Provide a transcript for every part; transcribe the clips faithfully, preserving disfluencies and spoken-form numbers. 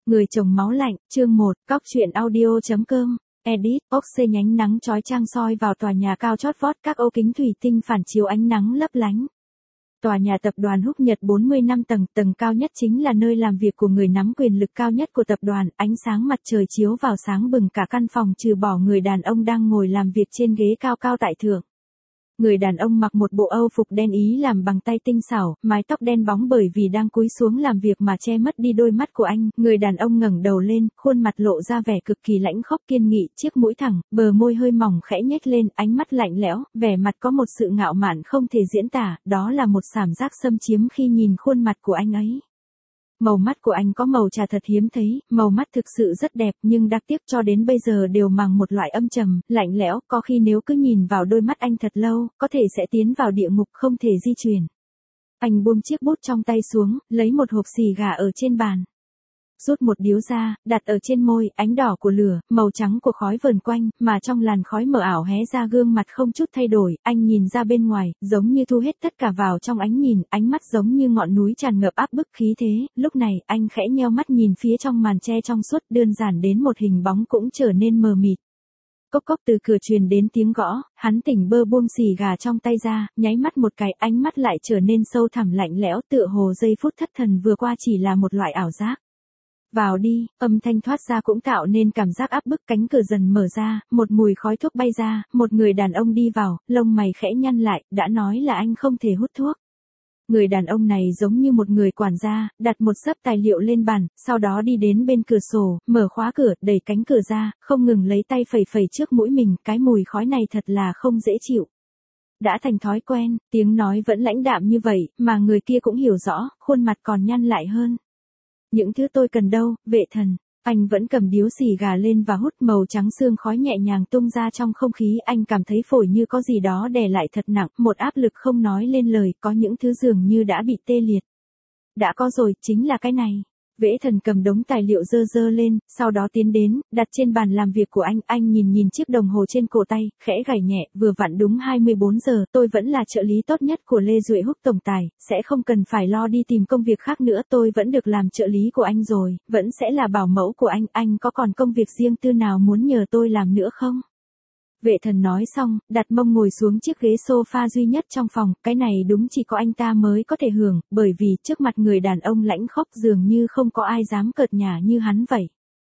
Người chồng máu lạnh, chương một, cóc truyện audio.com, edit, ốc xê nhánh nắng chói chang soi vào tòa nhà cao chót vót, các ô kính thủy tinh phản chiếu ánh nắng lấp lánh. Tòa nhà tập đoàn Húc Nhật bốn mươi lăm tầng, tầng cao nhất chính là nơi làm việc của người nắm quyền lực cao nhất của tập đoàn, ánh sáng mặt trời chiếu vào sáng bừng cả căn phòng trừ bỏ người đàn ông đang ngồi làm việc trên ghế cao cao tại thượng. Người đàn ông mặc một bộ âu phục đen ý làm bằng tay tinh xảo, mái tóc đen bóng bởi vì đang cúi xuống làm việc mà che mất đi đôi mắt của anh. Người đàn ông ngẩng đầu lên, khuôn mặt lộ ra vẻ cực kỳ lãnh khốc kiên nghị, chiếc mũi thẳng, bờ môi hơi mỏng khẽ nhếch lên, ánh mắt lạnh lẽo, vẻ mặt có một sự ngạo mạn không thể diễn tả, đó là một cảm giác xâm chiếm khi nhìn khuôn mặt của anh ấy. Màu mắt của anh có màu trà thật hiếm thấy, màu mắt thực sự rất đẹp nhưng đặc tiếc cho đến bây giờ đều mang một loại âm trầm, lạnh lẽo, có khi nếu cứ nhìn vào đôi mắt anh thật lâu, có thể sẽ tiến vào địa ngục không thể di chuyển. Anh buông chiếc bút trong tay xuống, lấy một hộp xì gà ở trên bàn. Rút một điếu ra, đặt ở trên môi, ánh đỏ của lửa, màu trắng của khói vờn quanh, mà trong làn khói mờ ảo hé ra gương mặt không chút thay đổi, anh nhìn ra bên ngoài, giống như thu hết tất cả vào trong ánh nhìn, ánh mắt giống như ngọn núi tràn ngập áp bức khí thế, lúc này, anh khẽ nheo mắt nhìn phía trong màn che trong suốt, đơn giản đến một hình bóng cũng trở nên mờ mịt. Cốc cốc từ cửa truyền đến tiếng gõ, hắn tỉnh bơ buông xì gà trong tay ra, nháy mắt một cái, ánh mắt lại trở nên sâu thẳm lạnh lẽo, tựa hồ giây phút thất thần vừa qua chỉ là một loại ảo giác. Vào đi, âm thanh thoát ra cũng tạo nên cảm giác áp bức, cánh cửa dần mở ra, một mùi khói thuốc bay ra, một người đàn ông đi vào, lông mày khẽ nhăn lại, đã nói là anh không thể hút thuốc. Người đàn ông này giống như một người quản gia, đặt một xấp tài liệu lên bàn, sau đó đi đến bên cửa sổ, mở khóa cửa, đẩy cánh cửa ra, không ngừng lấy tay phẩy phẩy trước mũi mình, cái mùi khói này thật là không dễ chịu. Đã thành thói quen, tiếng nói vẫn lãnh đạm như vậy, mà người kia cũng hiểu rõ, khuôn mặt còn nhăn lại hơn. Những thứ tôi cần đâu, vệ thần. Anh vẫn cầm điếu xì gà lên và hút, màu trắng sương khói nhẹ nhàng tung ra trong không khí, anh cảm thấy phổi như có gì đó đè lại thật nặng, một áp lực không nói lên lời, có những thứ dường như đã bị tê liệt. Đã có rồi, chính là cái này. Vệ thần cầm đống tài liệu dơ dơ lên, sau đó tiến đến, đặt trên bàn làm việc của anh, anh nhìn nhìn chiếc đồng hồ trên cổ tay, khẽ gảy nhẹ, vừa vặn đúng hai mươi bốn giờ, tôi vẫn là trợ lý tốt nhất của Lê Duệ Húc tổng tài, sẽ không cần phải lo đi tìm công việc khác nữa, tôi vẫn được làm trợ lý của anh rồi, vẫn sẽ là bảo mẫu của anh, anh có còn công việc riêng tư nào muốn nhờ tôi làm nữa không? Vệ thần nói xong, đặt mông ngồi xuống chiếc ghế sofa duy nhất trong phòng, cái này đúng chỉ có anh ta mới có thể hưởng, bởi vì trước mặt người đàn ông lãnh khốc dường như không có ai dám cợt nhả như hắn vậy.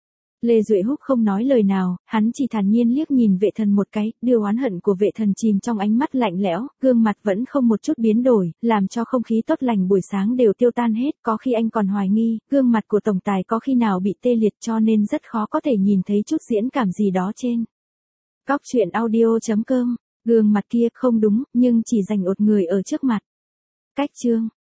Lê Duệ Húc không nói lời nào, hắn chỉ thản nhiên liếc nhìn vệ thần một cái, điều oán hận của vệ thần chìm trong ánh mắt lạnh lẽo, gương mặt vẫn không một chút biến đổi, làm cho không khí tốt lành buổi sáng đều tiêu tan hết, có khi anh còn hoài nghi, gương mặt của tổng tài có khi nào bị tê liệt cho nên rất khó có thể nhìn thấy chút diễn cảm gì đó trên. Cóc truyện audio.com, gương mặt kia không đúng, nhưng chỉ dành một người ở trước mặt. Cách chương.